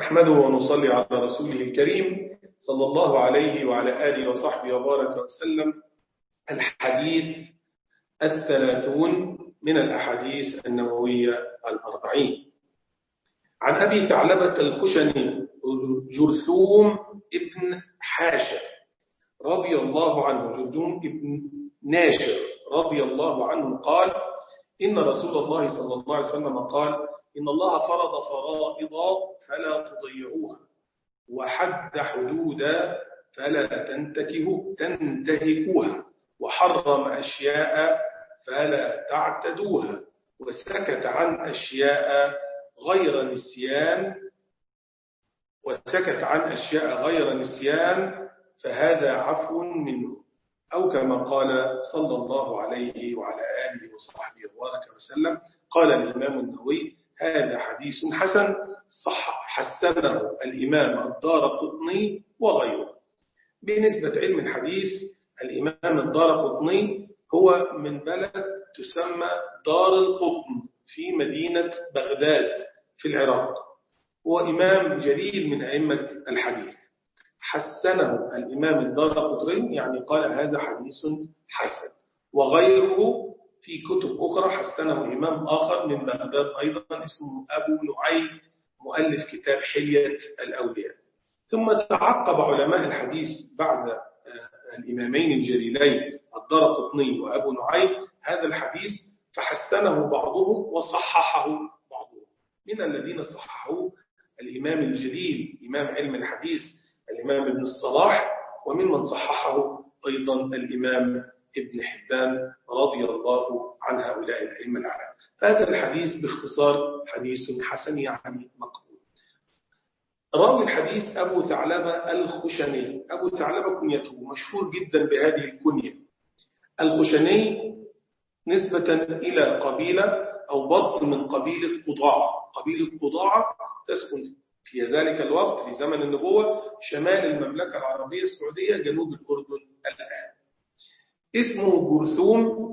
نحمده ونصلي على رسوله الكريم صلى الله عليه وعلى آله وصحبه وبارك وسلم. الحديث 30 من الأحاديث النووية 40 عن أبي ثعلبة الخشني جرثوم ابن حاشر رضي الله عنه، جرثوم ابن ناشر رضي الله عنه قال: إن رسول الله صلى الله عليه وسلم قال: إن الله فرض فرائض فلا تضيعوها، وحد حدودا فلا تنتهكوها، وحرم أشياء فلا تعتدوها، وسكت عن أشياء غير نسيان فهذا عفو منه، أو كما قال صلى الله عليه وعلى آله وصحبه وبارك وسلم. قال الإمام النووي: هذا حديث حسن صح حسنه الإمام الدارقطني وغيره. بالنسبة علم الحديث، الإمام الدارقطني هو من بلد تسمى دار القطن في مدينة بغداد في العراق، هو إمام جليل من أئمة الحديث. حسنه الإمام الدارقطني يعني قال هذا حديث حسن، وغيره في كتب أخرى حسنه إمام آخر من بغداد أيضا اسمه أبو نعيم مؤلف كتاب حلية الأولياء. ثم تعقب علماء الحديث بعد الإمامين الجليلين الدارقطني وأبو نعيم هذا الحديث فحسنه بعضهم وصححه بعضهم. من الذين صححوه الإمام الجليل إمام علم الحديث الإمام ابن الصلاح، وممن صححه أيضا الإمام ابن حبان رضي الله عن هؤلاء الأئمة الأعلام. فهذا الحديث باختصار حديث حسن يعني مقبول. راوي الحديث أبو ثعلبة الخشني. أبو ثعلبة كنيته مشهور جدا بهذه الكنية. الخشني نسبة إلى قبيلة أو بطن من قبيلة قضاعة. قبيلة قضاعة تسكن في ذلك الوقت في زمن النبوة شمال المملكة العربية السعودية جنوب الأردن الآن. اسمه جرثوم،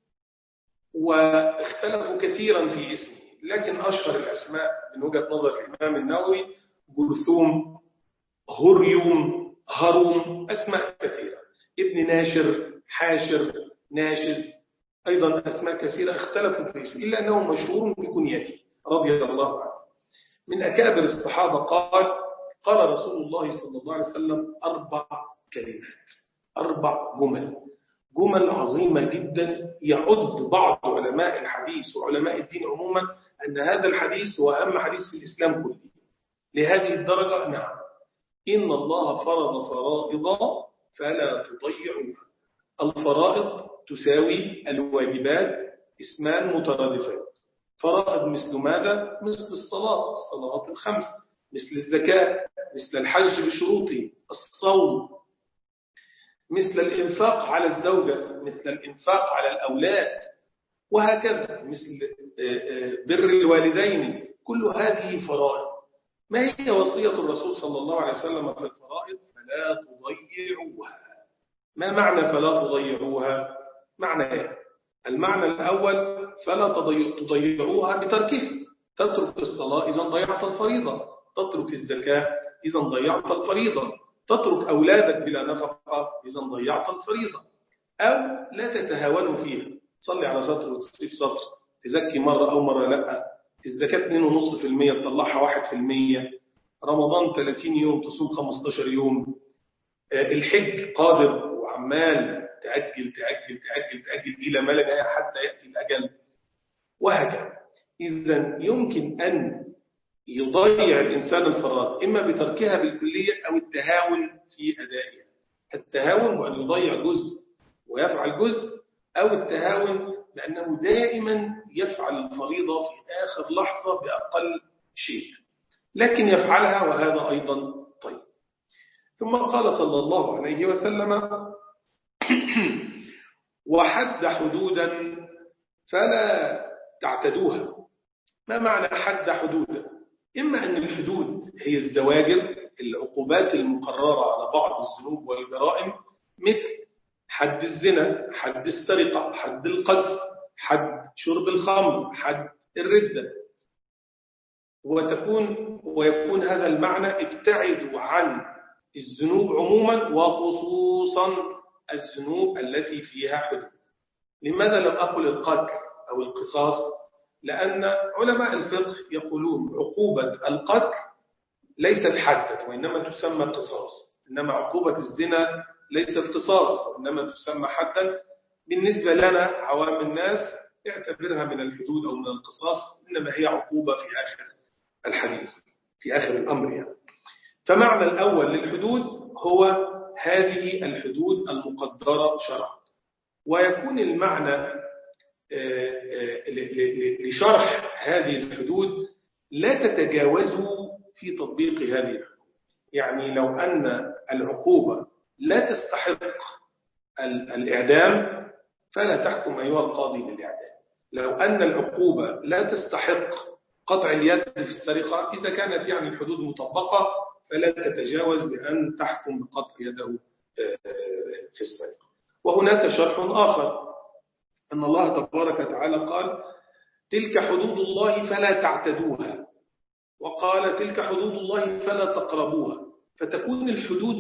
واختلفوا كثيرا في اسمه، لكن أشهر الأسماء من وجهة نظر الإمام النووي جرثوم، هريوم، هروم، أسماء كثيرة. ابن ناشر، حاشر، ناشز، أيضا أسماء كثيرة اختلفوا في اسمه، إلا أنه مشهور بكنيته رضي الله عنه. من أكابر الصحابة قال رسول الله صلى الله عليه وسلم 4 كلمات، 4 جمل عظيمة جدا. يعد بعض علماء الحديث وعلماء الدين عموما أن هذا الحديث هو أهم حديث في الإسلام كله. لهذه الدرجة نعم. إن الله فرض فرائض فلا تضيعوها. الفرائض تساوي الواجبات، اسمان مترادفان. فرائض مثل ماذا؟ مثل الصلوات الخمس، مثل الزكاة، مثل الحج بشروطه، الصوم، مثل الإنفاق على الزوجة، مثل الإنفاق على الأولاد، وهكذا، مثل بر الوالدين. كل هذه فرائض. ما هي وصية الرسول صلى الله عليه وسلم في الفرائض؟ فلا تضيعوها. ما معنى فلا تضيعوها؟ معنى المعنى الأول فلا تضيعوها بتركها. تترك الصلاة إذا ضيعت الفريضة، تترك الزكاة إذا ضيعت الفريضة، تترك أولادك بلا نفقة إذا ضيعت الفريضة، أو لا تتهاونوا فيها. تصلي على سطر وتصلي في سطر، تزكي مرة أو مرة لا، الزكاة 2.5% تطلعها 1%، رمضان 30 يوم تصوم 15 يوم، الحج قادر وعمال تأجل تأجل تأجل تأجل إلى ما لا نهاية حتى يأتي الأجل، وهكذا. إذن يمكن أن يضيع الإنسان الفرائض إما بتركها بالكلية أو التهاون في أدائها. التهاون بأن يضيع جزء ويفعل جزء، أو التهاون بأنه دائما يفعل الفريضة في آخر لحظة بأقل شيء، لكن يفعلها وهذا أيضا طيب. ثم قال صلى الله عليه وسلم: وحد حدودا فلا تعتدوها. ما معنى حد حدودا؟ إما أن الحدود هي الزواجر، العقوبات المقررة على بعض الذنوب والجرائم، مثل حد الزنا، حد السرقة، حد القذف، حد شرب الخمر، حد الردة. ويكون هذا المعنى ابتعدوا عن الذنوب عموما وخصوصا الذنوب التي فيها حدود. لماذا لم أقل القتل أو القصاص؟ لأن علماء الفقه يقولون عقوبة القتل ليست حدا وإنما تسمى قصاص، إنما عقوبة الزنا ليست قصاص وإنما تسمى حدا. بالنسبة لنا عوام الناس اعتبرها من الحدود أو من القصاص، إنما هي عقوبة في آخر الحديث، في آخر الأمر يعني. فمعنى الأول للحدود هو هذه الحدود المقدرة شرعا. ويكون المعنى لشرح هذه الحدود لا تتجاوزوا في تطبيق هذه الحدود. يعني لو أن العقوبة لا تستحق الإعدام فلا تحكم أيها القاضي بالإعدام. لو أن العقوبة لا تستحق قطع اليد في السرقة، إذا كانت يعني الحدود مطبقة فلا تتجاوز بأن تحكم بقطع يده في السرقة. وهناك شرح آخر أن الله تبارك وتعالى قال تلك حدود الله فلا تعتدوها، وقال تلك حدود الله فلا تقربوها. فتكون الحدود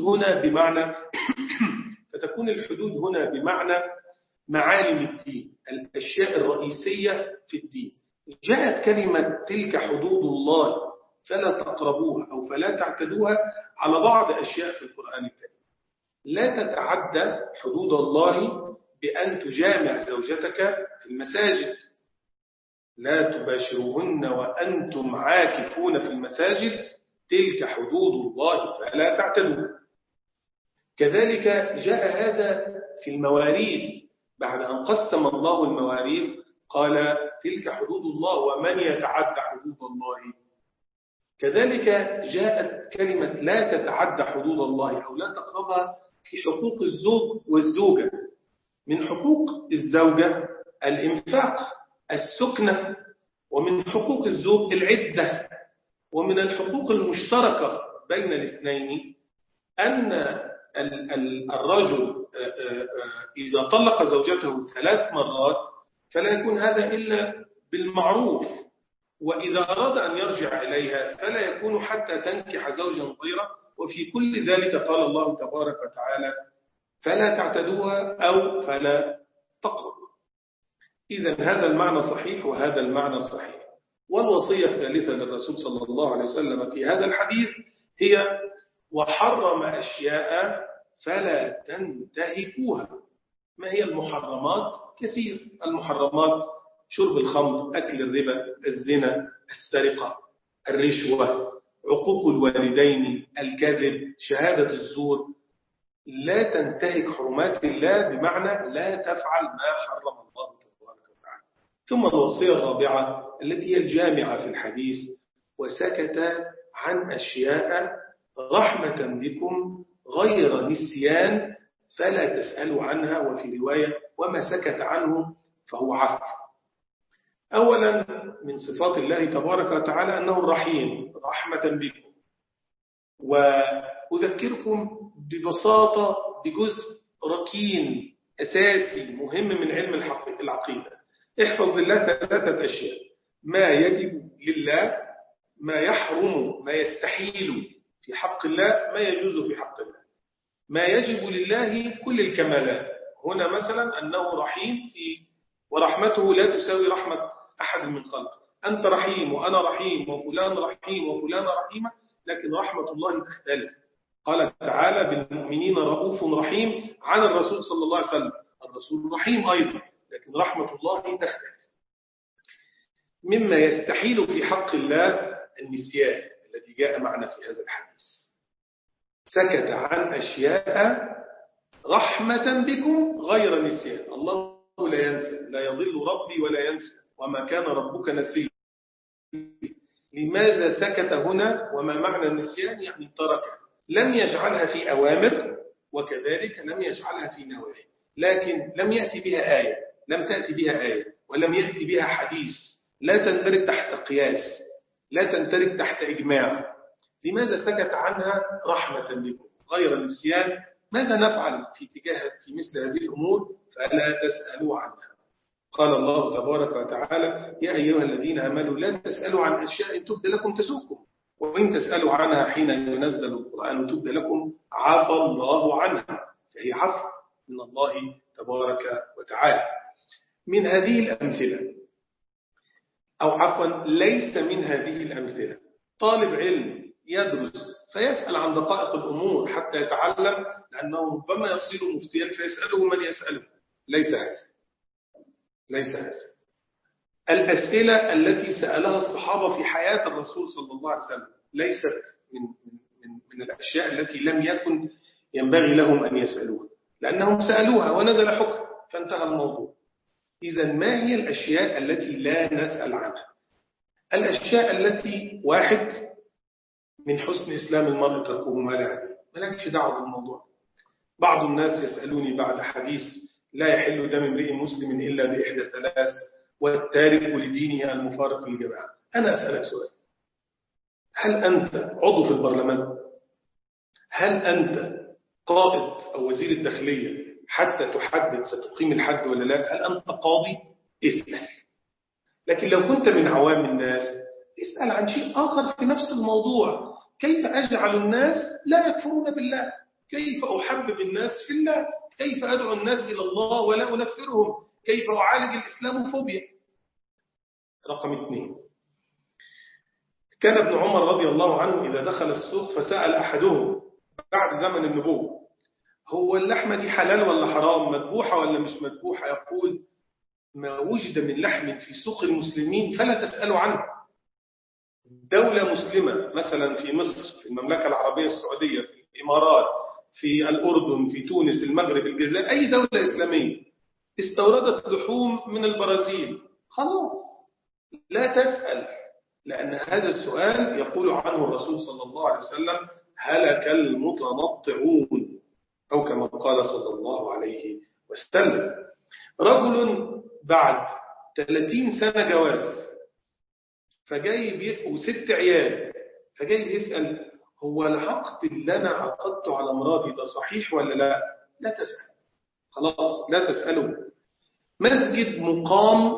هنا بمعنى معالم الدين، الأشياء الرئيسية في الدين. جاءت كلمة تلك حدود الله فلا تقربوها أو فلا تعتدوها على بعض أشياء في القرآن الكريم. لا تتعدى حدود الله بأن تجامع زوجتك في المساجد، لا تباشروهن وأنتم عاكفون في المساجد، تلك حدود الله فلا تعتدوها. كذلك جاء هذا في المواريث، بعد أن قسم الله المواريث قال تلك حدود الله ومن يتعدى حدود الله. كذلك جاءت كلمة لا تتعدى حدود الله أو لا تقربها في حقوق الزوج والزوجة. من حقوق الزوجة الإنفاق، السكنة، ومن حقوق الزوج العدة. ومن الحقوق المشتركة بين الاثنين أن الرجل إذا طلق زوجته 3 مرات فلا يكون هذا إلا بالمعروف، وإذا أراد أن يرجع إليها فلا يكون حتى تنكح زوجا غيره. وفي كل ذلك قال الله تبارك وتعالى فلا تعتدوها أو فلا تقربوا. إذن هذا المعنى صحيح وهذا المعنى صحيح. والوصية الثالثة للرسول صلى الله عليه وسلم في هذا الحديث هي وحرم أشياء فلا تنتهكوها. ما هي المحرمات؟ كثير. المحرمات شرب الخمر، أكل الربا، الزنا، السرقة، الرشوة، عقوق الوالدين، الكذب، شهادة الزور. لا تنتهك حرمات الله بمعنى لا تفعل ما حرم الله تبارك وتعالى. ثم الوصية الرابعة التي هي الجامعة في الحديث وسكت عن أشياء رحمة بكم غير نسيان فلا تسألوا عنها. وفي رواية وما سكت عنه فهو عفو. أولا من صفات الله تبارك وتعالى أنه الرحيم، رحمة بكم. وأذكركم ببساطة بجزء ركين أساسي مهم من علم العقيدة. احفظ لله 3 أشياء: ما يجب لله، ما يحرم، ما يستحيل في حق الله، ما يجوز في حق الله. ما يجب لله كل الكمالات. هنا مثلا أنه رحيم ورحمته لا تساوي رحمة أحد من خلقه. أنت رحيم وأنا رحيم وفلان رحيم وفلان رحيمة، لكن رحمة الله تختلف. قال تعالى بالمؤمنين رؤوف رحيم عن الرسول صلى الله عليه وسلم. الرسول رحيم أيضا، لكن رحمة الله تختلف. مما يستحيل في حق الله النسيان الذي جاء معنا في هذا الحديث. سكت عن أشياء رحمة بكم غير نسيان. الله لا ينسى، لا يضل ربي ولا ينسى، وما كان ربك نسيا. لماذا سكت هنا؟ وما معنى النسيان؟ يعني تركها، لم يجعلها في أوامر وكذلك لم يجعلها في نواهي، لكن لم يأتي بها آية، لم تأتي بها آية ولم يأتي بها حديث، لا تندرج تحت قياس، لا تندرج تحت إجماع. لماذا سكت عنها رحمة بكم غير نسيان؟ ماذا نفعل في مثل هذه الأمور؟ فلا تسألوا عنها. قال الله تبارك وتعالى: يا أيها الذين آمنوا لا تسألوا عن أشياء تبد لكم تسؤكم، وإن تسألوا عنها حين ينزل القرآن تبد لكم عفى الله عنها، فهي عفو من الله تبارك وتعالى. من هذه الأمثلة، أو عفوا ليس من هذه الأمثلة، طالب علم يدرس فيسأل عن دقائق الأمور حتى يتعلم، لأنه ربما يصير مفتيا فيسأله من يسأله. ليس هذا. الأسئلة التي سألها الصحابة في حياة الرسول صلى الله عليه وسلم ليست من الأشياء التي لم يكن ينبغي لهم أن يسألوها، لأنهم سألوها ونزل حكم فانتهى الموضوع. إذا ما هي الأشياء التي لا نسأل عنها؟ الأشياء التي واحد من حسن إسلام المرء تركه ما لا يعنيه، مالكش دعوة بالموضوع. بعض الناس يسألوني بعد حديث: لا يحل دم امرئ مسلم إلا بإحدى ثلاث، والتارك لدينه المفارق للجماعة. أنا أسألك سؤال: هل أنت عضو في البرلمان؟ هل أنت قائد أو وزير الداخلية حتى تحدد ستقيم الحد ولا لا؟ هل أنت قاضي؟ اسأل. لكن لو كنت من عوام الناس اسأل عن شيء آخر في نفس الموضوع: كيف أجعل الناس لا يكفرون بالله؟ كيف أحبب الناس في الله؟ كيف أدعو الناس إلى الله ولا أنفرهم؟ كيف أعالج الإسلاموفوبيا؟ رقم 2، كان ابن عمر رضي الله عنه إذا دخل السوق فسأل أحدهم بعد زمن النبوة: هو اللحمة دي حلال ولا حرام، مذبوحة ولا مش مذبوحة؟ يقول: ما وجد من لحم في سوق المسلمين فلا تسألوا عنه. دولة مسلمة مثلا في مصر، في المملكة العربية السعودية، في الإمارات، في الأردن، في تونس، المغرب، الجزائر، أي دولة إسلامية استوردت لحوم من البرازيل، خلاص لا تسأل، لأن هذا السؤال يقول عنه الرسول صلى الله عليه وسلم: هلك المتنطعون، أو كما قال صلى الله عليه وسلم. رجل بعد 30 سنة جواز فجاي بيسأل 6 عيال، فجاي بيسأل: هو العقد اللي أنا عقدته على مراتي ده صحيح ولا لا؟ لا تسأل، خلاص لا تسألوا. مسجد مقام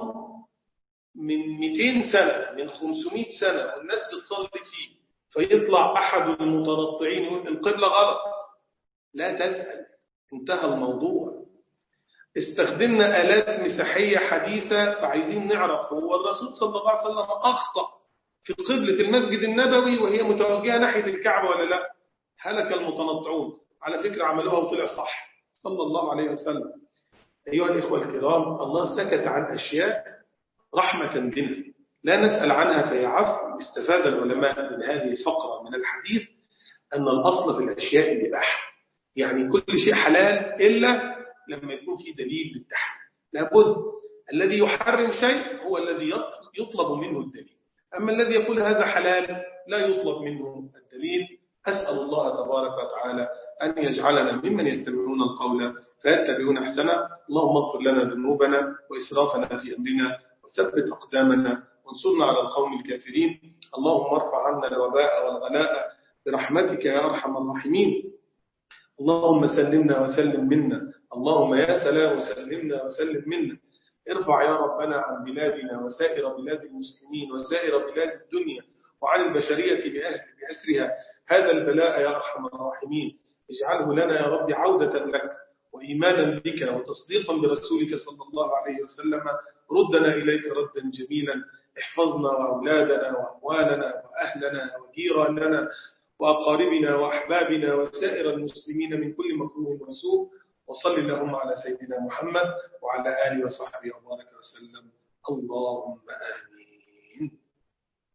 من 200 سنة، من 500 سنة، والناس بتصلي فيه، فيطلع أحد المتنطعين يقول القبلة غلط، لا تسأل، انتهى الموضوع. استخدمنا آلات مساحية حديثة فعايزين نعرف هو الرسول صلى الله عليه وسلم أخطأ في قبلة المسجد النبوي وهي متوجهة ناحية الكعبة ولا لا؟ هلك المتنطعون. على فكرة عملوها وطلع صح صلى الله عليه وسلم. أيها الإخوة الكرام، الله سكت عن أشياء رحمة بنا لا نسأل عنها فهي عفو. استفاد العلماء من هذه الفقرة من الحديث أن الأصل في الأشياء الإباحة، يعني كل شيء حلال إلا لما يكون في دليل بالتحريم. لابد الذي يحرم شيء هو الذي يطلب منه الدليل، أما الذي يقول هذا حلال لا يطلب منه الدليل. أسأل الله تبارك وتعالى أن يجعلنا ممن يستمعون القول فيتبعون أحسنه. اللهم اغفر لنا ذنوبنا وإسرافنا في أمرنا وثبت أقدامنا وانصرنا على القوم الكافرين. اللهم ارفع عنا الوباء والغلاء برحمتك يا أرحم الراحمين. اللهم سلمنا وسلم منا، اللهم يا سلام سلمنا وسلم منا. ارفع يا ربنا عن بلادنا وسائر بلاد المسلمين وسائر بلاد الدنيا وعن البشرية بأسرها هذا البلاء يا أرحم الراحمين. اجعله لنا يا رب عودة لك وإيمانا بك وتصديقا برسولك صلى الله عليه وسلم. ردنا إليك ردا جميلا. احفظنا وأولادنا وأموالنا وأهلنا وجيراننا وأقاربنا وأحبابنا وسائر المسلمين من كل مكروه وسوء. وصل اللهم على سيدنا محمد وعلى آله وصحبه وبارك وسلم. اللهم آمين.